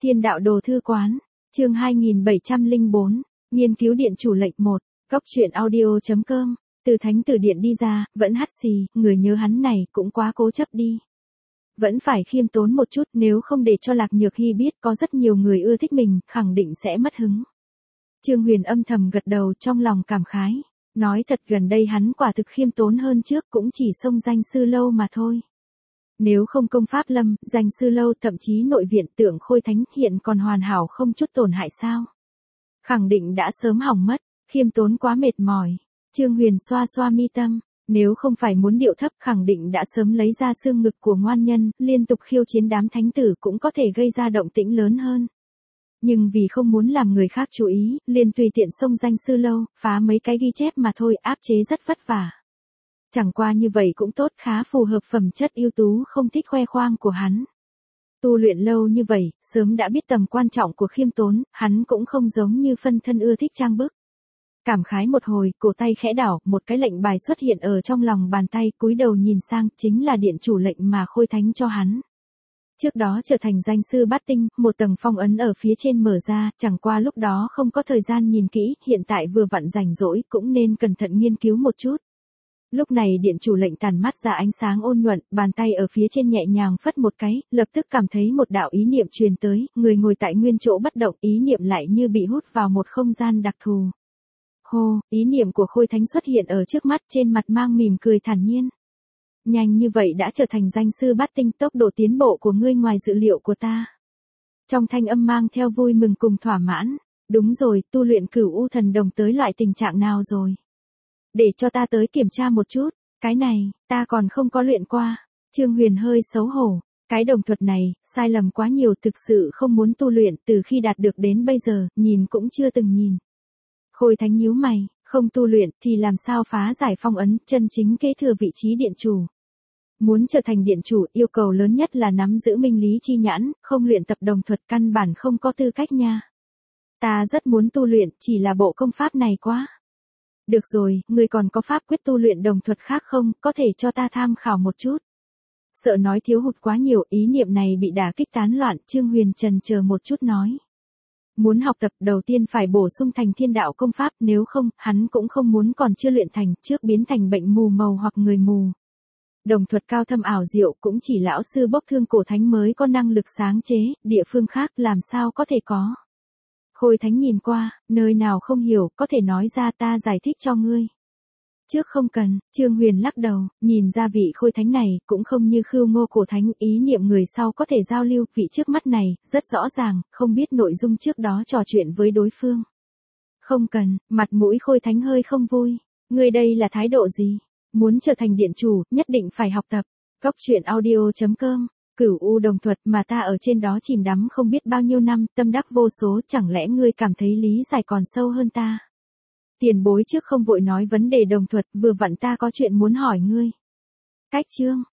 Thiên đạo đồ thư quán, chương 2704, nghiên cứu điện chủ lệnh 1, góc truyện audio.com, từ thánh tử điện đi ra, vẫn hắt xì, người nhớ hắn này cũng quá cố chấp đi. Vẫn phải khiêm tốn một chút, nếu không để cho Lạc Nhược Hy biết có rất nhiều người ưa thích mình, khẳng định sẽ mất hứng. Trương Huyền âm thầm gật đầu trong lòng cảm khái, nói thật gần đây hắn quả thực khiêm tốn hơn trước, cũng chỉ xông danh sư lâu mà thôi. Nếu không công pháp lâm, danh sư lâu, thậm chí nội viện Tượng Khôi Thánh hiện còn hoàn hảo không chút tổn hại sao? Khẳng định đã sớm hỏng mất, khiêm tốn quá mệt mỏi. Trương Huyền xoa xoa mi tâm, nếu không phải muốn điệu thấp khẳng định đã sớm lấy ra xương ngực của ngoan nhân, liên tục khiêu chiến đám thánh tử cũng có thể gây ra động tĩnh lớn hơn. Nhưng vì không muốn làm người khác chú ý, liền tùy tiện xông danh sư lâu, phá mấy cái ghi chép mà thôi, áp chế rất vất vả. Chẳng qua như vậy cũng tốt, khá phù hợp phẩm chất ưu tú không thích khoe khoang của hắn. Tu luyện lâu như vậy, sớm đã biết tầm quan trọng của khiêm tốn, hắn cũng không giống như phân thân ưa thích trang bức. Cảm khái một hồi, cổ tay khẽ đảo, một cái lệnh bài xuất hiện ở trong lòng bàn tay, cúi đầu nhìn sang, chính là điện chủ lệnh mà Khôi Thánh cho hắn. Trước đó trở thành danh sư bát tinh, một tầng phong ấn ở phía trên mở ra, chẳng qua lúc đó không có thời gian nhìn kỹ, hiện tại vừa vặn rảnh rỗi, cũng nên cẩn thận nghiên cứu một chút. Lúc này điện chủ lệnh tàn mắt ra ánh sáng ôn nhuận, bàn tay ở phía trên nhẹ nhàng phất một cái, lập tức cảm thấy một đạo ý niệm truyền tới, người ngồi tại nguyên chỗ bất động, ý niệm lại như bị hút vào một không gian đặc thù. Hô, ý niệm của Khôi Thánh xuất hiện ở trước mắt, trên mặt mang mỉm cười thản nhiên. Nhanh như vậy đã trở thành danh sư bát tinh, tốc độ tiến bộ của ngươi ngoài dự liệu của ta. Trong thanh âm mang theo vui mừng cùng thỏa mãn, đúng rồi, tu luyện Cửu U Thần Đồng tới loại tình trạng nào rồi? Để cho ta tới kiểm tra một chút, cái này, ta còn không có luyện qua. Trương Huyền hơi xấu hổ, cái đồng thuật này, sai lầm quá nhiều, thực sự không muốn tu luyện, từ khi đạt được đến bây giờ, nhìn cũng chưa từng nhìn. Khôi Thánh nhíu mày, không tu luyện thì làm sao phá giải phong ấn, chân chính kế thừa vị trí điện chủ. Muốn trở thành điện chủ, yêu cầu lớn nhất là nắm giữ minh lý chi nhãn, không luyện tập đồng thuật căn bản không có tư cách nha. Ta rất muốn tu luyện, chỉ là bộ công pháp này quá. Được rồi, ngươi còn có pháp quyết tu luyện đồng thuật khác không, có thể cho ta tham khảo một chút. Sợ nói thiếu hụt quá nhiều, ý niệm này bị đả kích tán loạn, Trương Huyền chần chờ một chút nói. Muốn học tập đầu tiên phải bổ sung thành thiên đạo công pháp, nếu không, hắn cũng không muốn còn chưa luyện thành, trước biến thành bệnh mù màu hoặc người mù. Đồng thuật cao thâm ảo diệu cũng chỉ lão sư bốc thương cổ thánh mới có năng lực sáng chế, địa phương khác làm sao có thể có. Khôi Thánh nhìn qua, nơi nào không hiểu, có thể nói ra ta giải thích cho ngươi. Trước không cần, Trương Huyền lắc đầu, nhìn ra vị Khôi Thánh này, cũng không như Khưu Ngô cổ thánh, ý niệm người sau có thể giao lưu, vị trước mắt này, rất rõ ràng, không biết nội dung trước đó trò chuyện với đối phương. Không cần, mặt mũi Khôi Thánh hơi không vui, ngươi đây là thái độ gì? Muốn trở thành điện chủ, nhất định phải học tập. Góc truyện audio.com, Cửu U đồng thuật mà ta ở trên đó chìm đắm không biết bao nhiêu năm, tâm đắc vô số, chẳng lẽ ngươi cảm thấy lý giải còn sâu hơn ta? Tiền bối trước không vội nói vấn đề đồng thuật, vừa vặn ta có chuyện muốn hỏi ngươi. Cách chương,